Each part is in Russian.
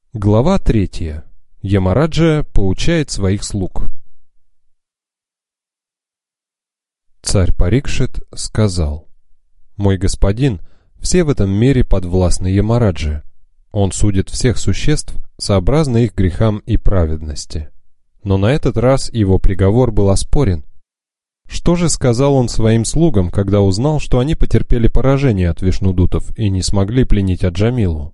Глава 3. Ямараджа поучает своих слуг. Царь Парикшит сказал: «Мой господин, все в этом мире подвластны Ямараджи. Он судит всех существ сообразно их грехам и праведности. Но на этот раз его приговор был оспорен. Что же сказал он своим слугам, когда узнал, что они потерпели поражение от вишнудутов и не смогли пленить Аджамилу?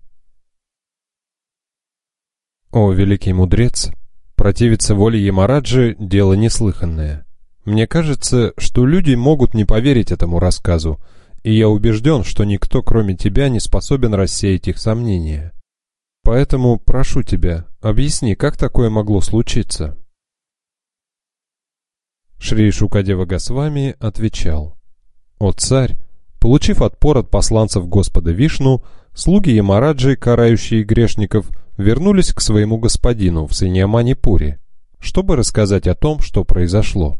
О, великий мудрец, противиться воле Ямараджи – дело неслыханное. Мне кажется, что люди могут не поверить этому рассказу, и я убежден, что никто, кроме тебя, не способен рассеять их сомнения. Поэтому прошу тебя, объясни, как такое могло случиться?» Шри Шукадева Госвами отвечал: «О царь, получив отпор от посланцев Господа Вишну, слуги Ямараджи, карающие грешников, вернулись к своему господину в Саньяманипуре, чтобы рассказать о том, что произошло.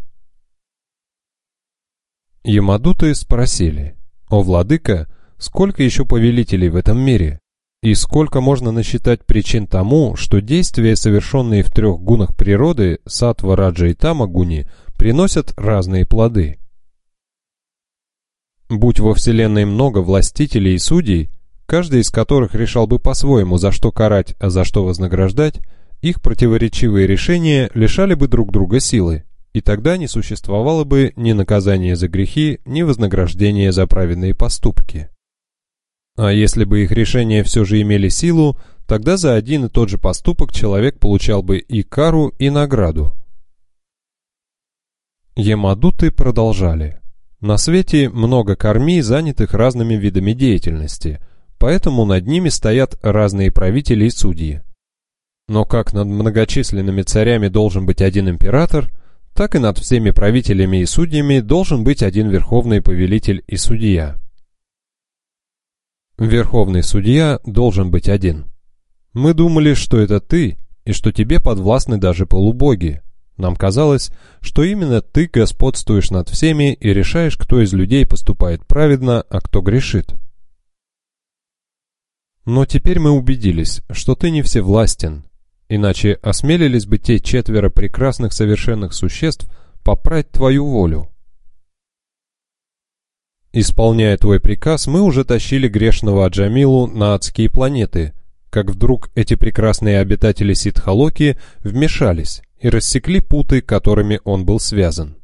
Ямадуты спросили: «О владыка, сколько еще повелителей в этом мире? И сколько можно насчитать причин тому, что действия, совершенные в трех гунах природы, саттва, раджа и тама-гуни, приносят разные плоды? Будь во вселенной много властителей и судей, каждый из которых решал бы по-своему, за что карать, а за что вознаграждать, их противоречивые решения лишали бы друг друга силы, и тогда не существовало бы ни наказания за грехи, ни вознаграждения за праведные поступки. А если бы их решения все же имели силу, тогда за один и тот же поступок человек получал бы и кару, и награду». Ямадуты продолжали: «На свете много карми, занятых разными видами деятельности, поэтому над ними стоят разные правители и судьи. Но как над многочисленными царями должен быть один император, так и над всеми правителями и судьями должен быть один верховный повелитель и судья. Верховный судья должен быть один. Мы думали, что это ты, и что тебе подвластны даже полубоги. Нам казалось, что именно ты господствуешь над всеми и решаешь, кто из людей поступает праведно, а кто грешит. Но теперь мы убедились, что ты не всевластен, иначе осмелились бы те 4 прекрасных совершенных существ попрать твою волю. Исполняя твой приказ, мы уже тащили грешного Аджамилу на адские планеты, как вдруг эти прекрасные обитатели Сиддхалоки вмешались и рассекли путы, которыми он был связан.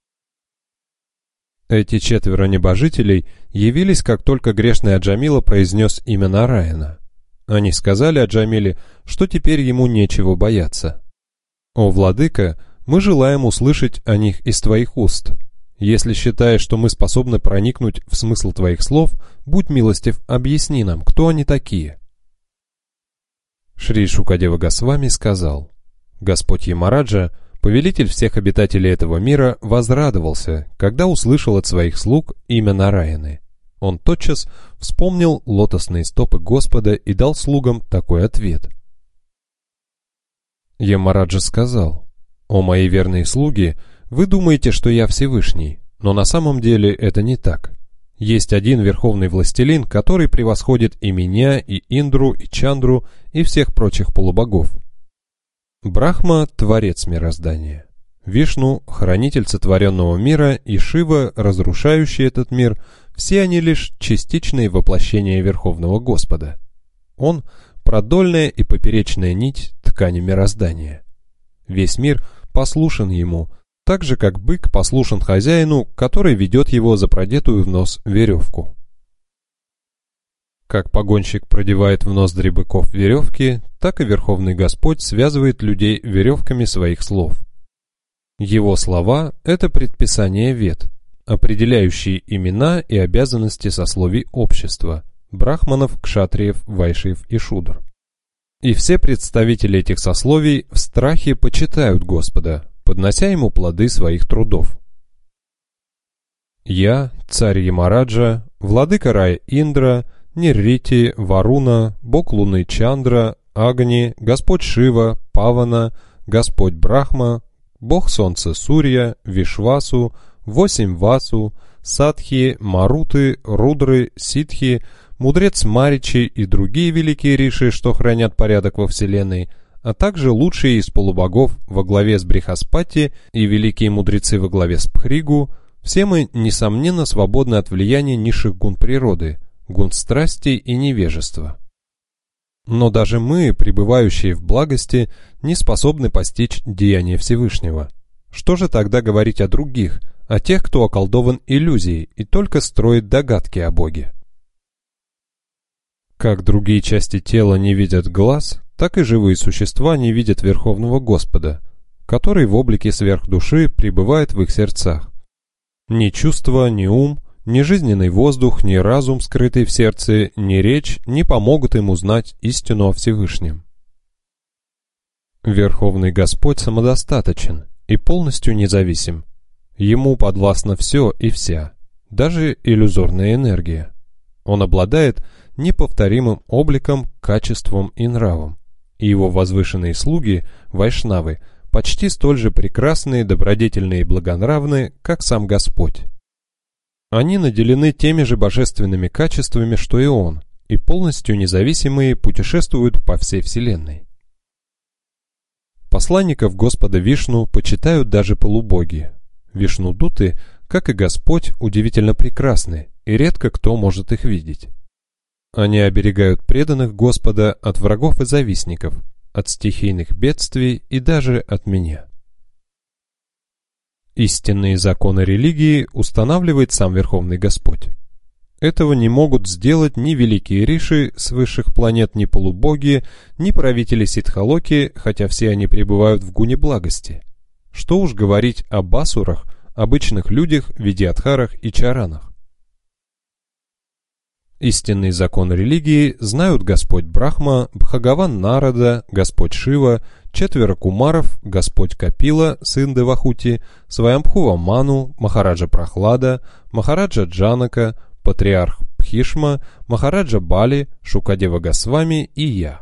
Эти 4 небожителей явились, как только грешный Аджамила произнес имя Нараяна. Они сказали Аджамиле, что теперь ему нечего бояться. «О владыка, мы желаем услышать о них из твоих уст. Если считаешь, что мы способны проникнуть в смысл твоих слов, будь милостив, объясни нам, кто они такие». Шри Шукадева Госвами сказал: «Господь Ямараджа, повелитель всех обитателей этого мира, возрадовался, когда услышал от своих слуг имя Нараяны. Он тотчас вспомнил лотосные стопы Господа и дал слугам такой ответ». Ямараджа сказал: «О мои верные слуги, вы думаете, что я Всевышний, но на самом деле это не так. Есть один верховный властелин, который превосходит и меня, и Индру, и Чандру, и всех прочих полубогов. Брахма – творец мироздания, Вишну – хранитель сотворенного мира, и Шива, разрушающий этот мир – все они лишь частичные воплощения Верховного Господа. Он – продольная и поперечная нить ткани мироздания. Весь мир послушен ему, так же, как бык послушен хозяину, который ведет его за продетую в нос веревку. Как погонщик продевает в ноздри быков веревки, так и Верховный Господь связывает людей веревками своих слов. Его слова – это предписание вед, определяющие имена и обязанности сословий общества – брахманов, кшатриев, вайшиев и шудр. И все представители этих сословий в страхе почитают Господа, поднося ему плоды своих трудов. Я, царь Ямараджа, владыка рая Индра, Ниррити, Варуна, бог луны Чандра, Агни, Господь Шива, Павана, Господь Брахма, бог солнца Сурья, Вишвасу, 8 Васу, Садхи, Маруты, Рудры, Ситхи, мудрец Маричи и другие великие риши, что хранят порядок во Вселенной, а также лучшие из полубогов во главе с Брихаспати и великие мудрецы во главе с Пхригу, все мы, несомненно, свободны от влияния низших гун природы, гун страсти и невежества. Но даже мы, пребывающие в благости, не способны постичь деяния Всевышнего. Что же тогда говорить о других, о тех, кто околдован иллюзией и только строит догадки о Боге? Как другие части тела не видят глаз, так и живые существа не видят Верховного Господа, который в облике сверхдуши пребывает в их сердцах. Ни чувство, ни ум, ни жизненный воздух, ни разум, скрытый в сердце, ни речь не помогут им узнать истину о Всевышнем. Верховный Господь самодостаточен и полностью независим. Ему подвластно все и вся, даже иллюзорная энергия. Он обладает неповторимым обликом, качеством и нравом, и его возвышенные слуги, вайшнавы, почти столь же прекрасные, добродетельные и благонравные, как сам Господь. Они наделены теми же божественными качествами, что и Он, и полностью независимые путешествуют по всей Вселенной. Посланников Господа Вишну почитают даже полубоги. Вишнудуты, как и Господь, удивительно прекрасны, и редко кто может их видеть. Они оберегают преданных Господа от врагов и завистников, от стихийных бедствий и даже от меня. Истинные законы религии устанавливает сам Верховный Господь. Этого не могут сделать ни великие риши с высших планет, ни полубоги, ни правители Сиддхалоки, хотя все они пребывают в гуне благости. Что уж говорить об асурах, обычных людях, видиадхарах и чаранах. Истинный закон религии знают Господь Брахма, Бхагаван Нарада, Господь Шива, четверо кумаров, Господь Капила, сын Девахути, Сваямбхува Ману, Махараджа Прахлада, Махараджа Джанака, Патриарх Пхишма, Махараджа Бали, Шукадева Госвами и я.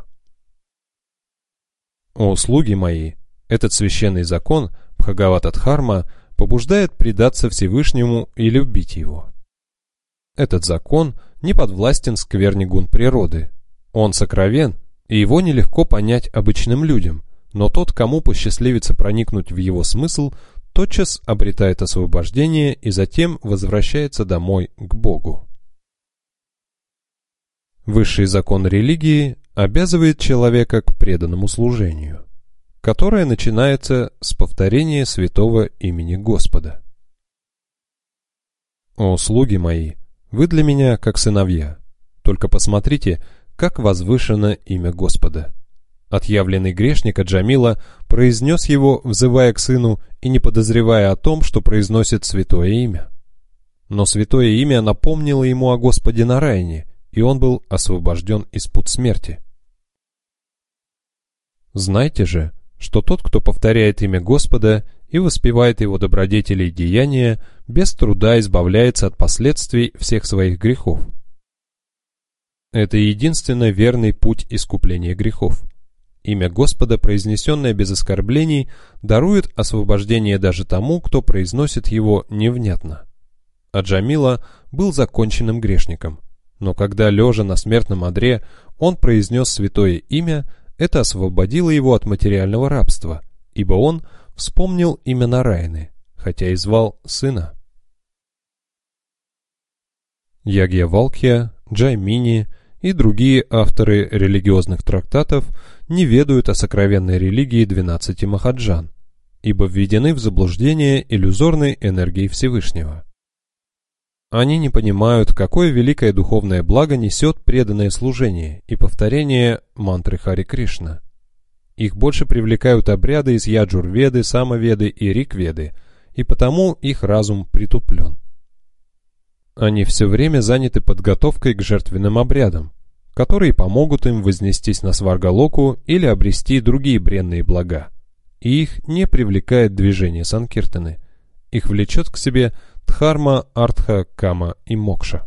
О слуги мои, этот священный закон, Бхагавата-дхарма, побуждает предаться Всевышнему и любить его. Этот закон не подвластен скверне гун природы. Он сокровен, и его нелегко понять обычным людям, но тот, кому посчастливится проникнуть в его смысл, тотчас обретает освобождение и затем возвращается домой к Богу. Высший закон религии обязывает человека к преданному служению, которое начинается с повторения святого имени Господа. О слуги мои, вы для меня как сыновья, только посмотрите, как возвышено имя Господа. Отъявленный грешник Аджамила произнес его, взывая к сыну и не подозревая о том, что произносит святое имя. Но святое имя напомнило ему о Господе Нараяне, и он был освобожден из пут смерти. Знайте же, что тот, кто повторяет имя Господа и воспевает его добродетели и деяния, без труда избавляется от последствий всех своих грехов. Это единственно верный путь искупления грехов. Имя Господа, произнесенное без оскорблений, дарует освобождение даже тому, кто произносит его невнятно. Аджамила был законченным грешником, но когда, лежа на смертном одре, он произнес святое имя, это освободило его от материального рабства, ибо он вспомнил имя Нараяны, хотя и звал сына. Ягьявалкья, Джаймини и другие авторы религиозных трактатов не ведают о сокровенной религии 12 махаджан, ибо введены в заблуждение иллюзорной энергией Всевышнего. Они не понимают, какое великое духовное благо несет преданное служение и повторение мантры Хари Кришна. Их больше привлекают обряды из Яджурведы, Самаведы и Ригведы, и потому их разум притуплен. Они все время заняты подготовкой к жертвенным обрядам, которые помогут им вознестись на Сваргалоку или обрести другие бренные блага, и их не привлекает движение Санкиртаны, их влечет к себе Дхарма, Артха, Кама и Мокша.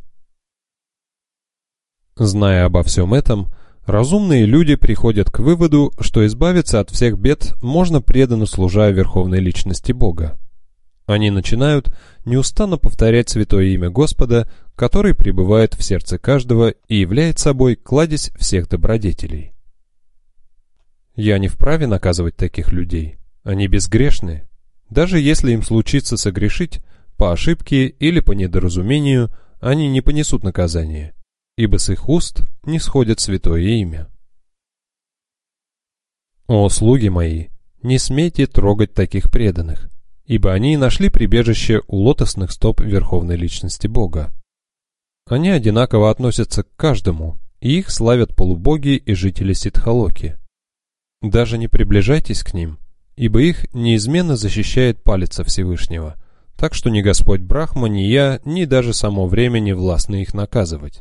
Зная обо всем этом, разумные люди приходят к выводу, что избавиться от всех бед можно преданно служа Верховной Личности Бога. Они начинают неустанно повторять святое имя Господа, который пребывает в сердце каждого и является собой кладезь всех добродетелей. Я не вправе наказывать таких людей. Они безгрешны. Даже если им случится согрешить, по ошибке или по недоразумению, они не понесут наказания, ибо с их уст не сходит святое имя. О, слуги мои, не смейте трогать таких преданных, ибо они нашли прибежище у лотосных стоп Верховной Личности Бога. Они одинаково относятся к каждому, и их славят полубоги и жители Сиддхалоки. Даже не приближайтесь к ним, ибо их неизменно защищает палец Всевышнего, так что ни Господь Брахма, ни я, ни даже само время не властны их наказывать.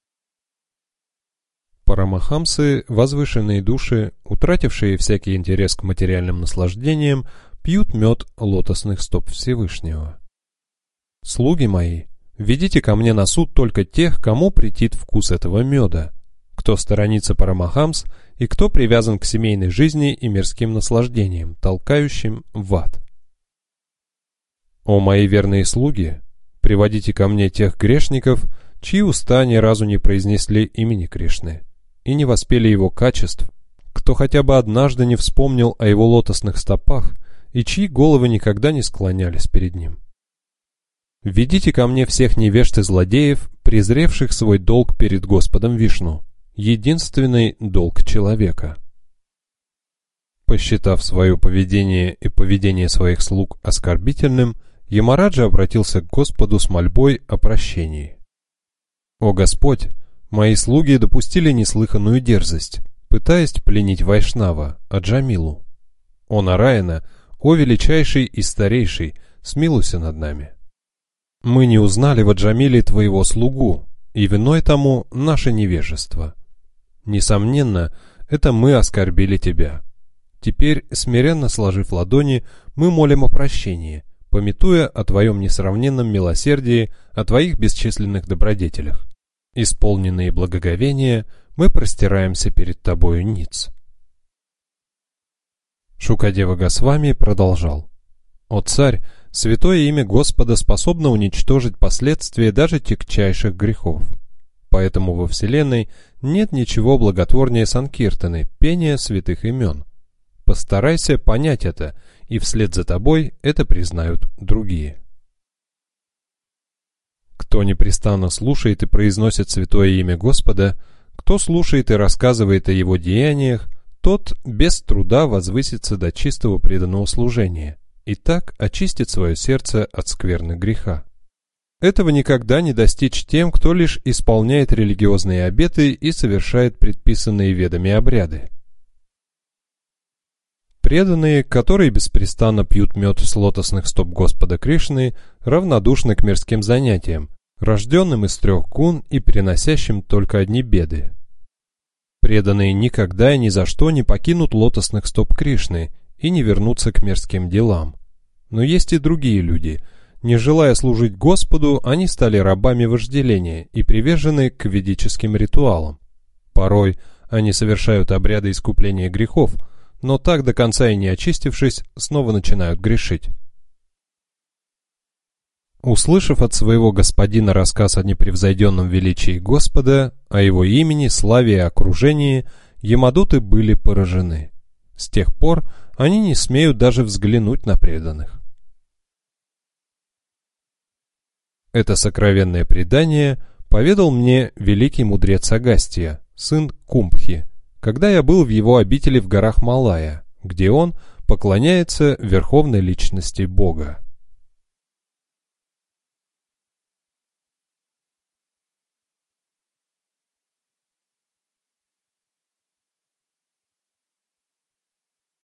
Парамахамсы, возвышенные души, утратившие всякий интерес к материальным наслаждениям, пьют мед лотосных стоп Всевышнего. Слуги мои, ведите ко мне на суд только тех, кому претит вкус этого меда, кто сторонится Парамахамс и кто привязан к семейной жизни и мирским наслаждениям, толкающим в ад. О мои верные слуги, приводите ко мне тех грешников, чьи уста ни разу не произнесли имени Кришны и не воспели его качеств, кто хотя бы однажды не вспомнил о его лотосных стопах и чьи головы никогда не склонялись перед ним. Ведите ко мне всех невежд и злодеев, презревших свой долг перед Господом Вишну, единственный долг человека. Посчитав свое поведение и поведение своих слуг оскорбительным, Ямараджа обратился к Господу с мольбой о прощении. «О Господь, мои слуги допустили неслыханную дерзость, пытаясь пленить Вайшнава, Аджамилу. О Нараяна, о величайший и старейший, смилуйся над нами. Мы не узнали в Аджамиле твоего слугу, и виной тому наше невежество. Несомненно, это мы оскорбили тебя. Теперь, смиренно сложив ладони, мы молим о прощении, памятуя о твоем несравненном милосердии, о твоих бесчисленных добродетелях. Исполненные благоговения, мы простираемся перед тобою ниц». Шукадева Госвами продолжал: «О царь, святое имя Господа способно уничтожить последствия даже тягчайших грехов. Поэтому во Вселенной нет ничего благотворнее санкиртаны, пения святых имен. Постарайся понять это, и вслед за тобой это признают другие». Кто непрестанно слушает и произносит святое имя Господа, кто слушает и рассказывает о его деяниях, тот без труда возвысится до чистого преданного служения и так очистит свое сердце от скверны греха. Этого никогда не достичь тем, кто лишь исполняет религиозные обеты и совершает предписанные ведами обряды. Преданные, которые беспрестанно пьют мед с лотосных стоп Господа Кришны, равнодушны к мирским занятиям, рожденным из 3 гун и приносящим только одни беды. Преданные никогда и ни за что не покинут лотосных стоп Кришны и не вернутся к мирским делам. Но есть и другие люди. Не желая служить Господу, они стали рабами вожделения и привержены к ведическим ритуалам. Порой они совершают обряды искупления грехов, но так до конца и не очистившись, снова начинают грешить. Услышав от своего господина рассказ о непревзойденном величии Господа, о его имени, славе и окружении, ямадуты были поражены. С тех пор они не смеют даже взглянуть на преданных. Это сокровенное предание поведал мне великий мудрец Агастья, сын Кумбхи, когда я был в его обители в горах Малая, где он поклоняется Верховной Личности Бога.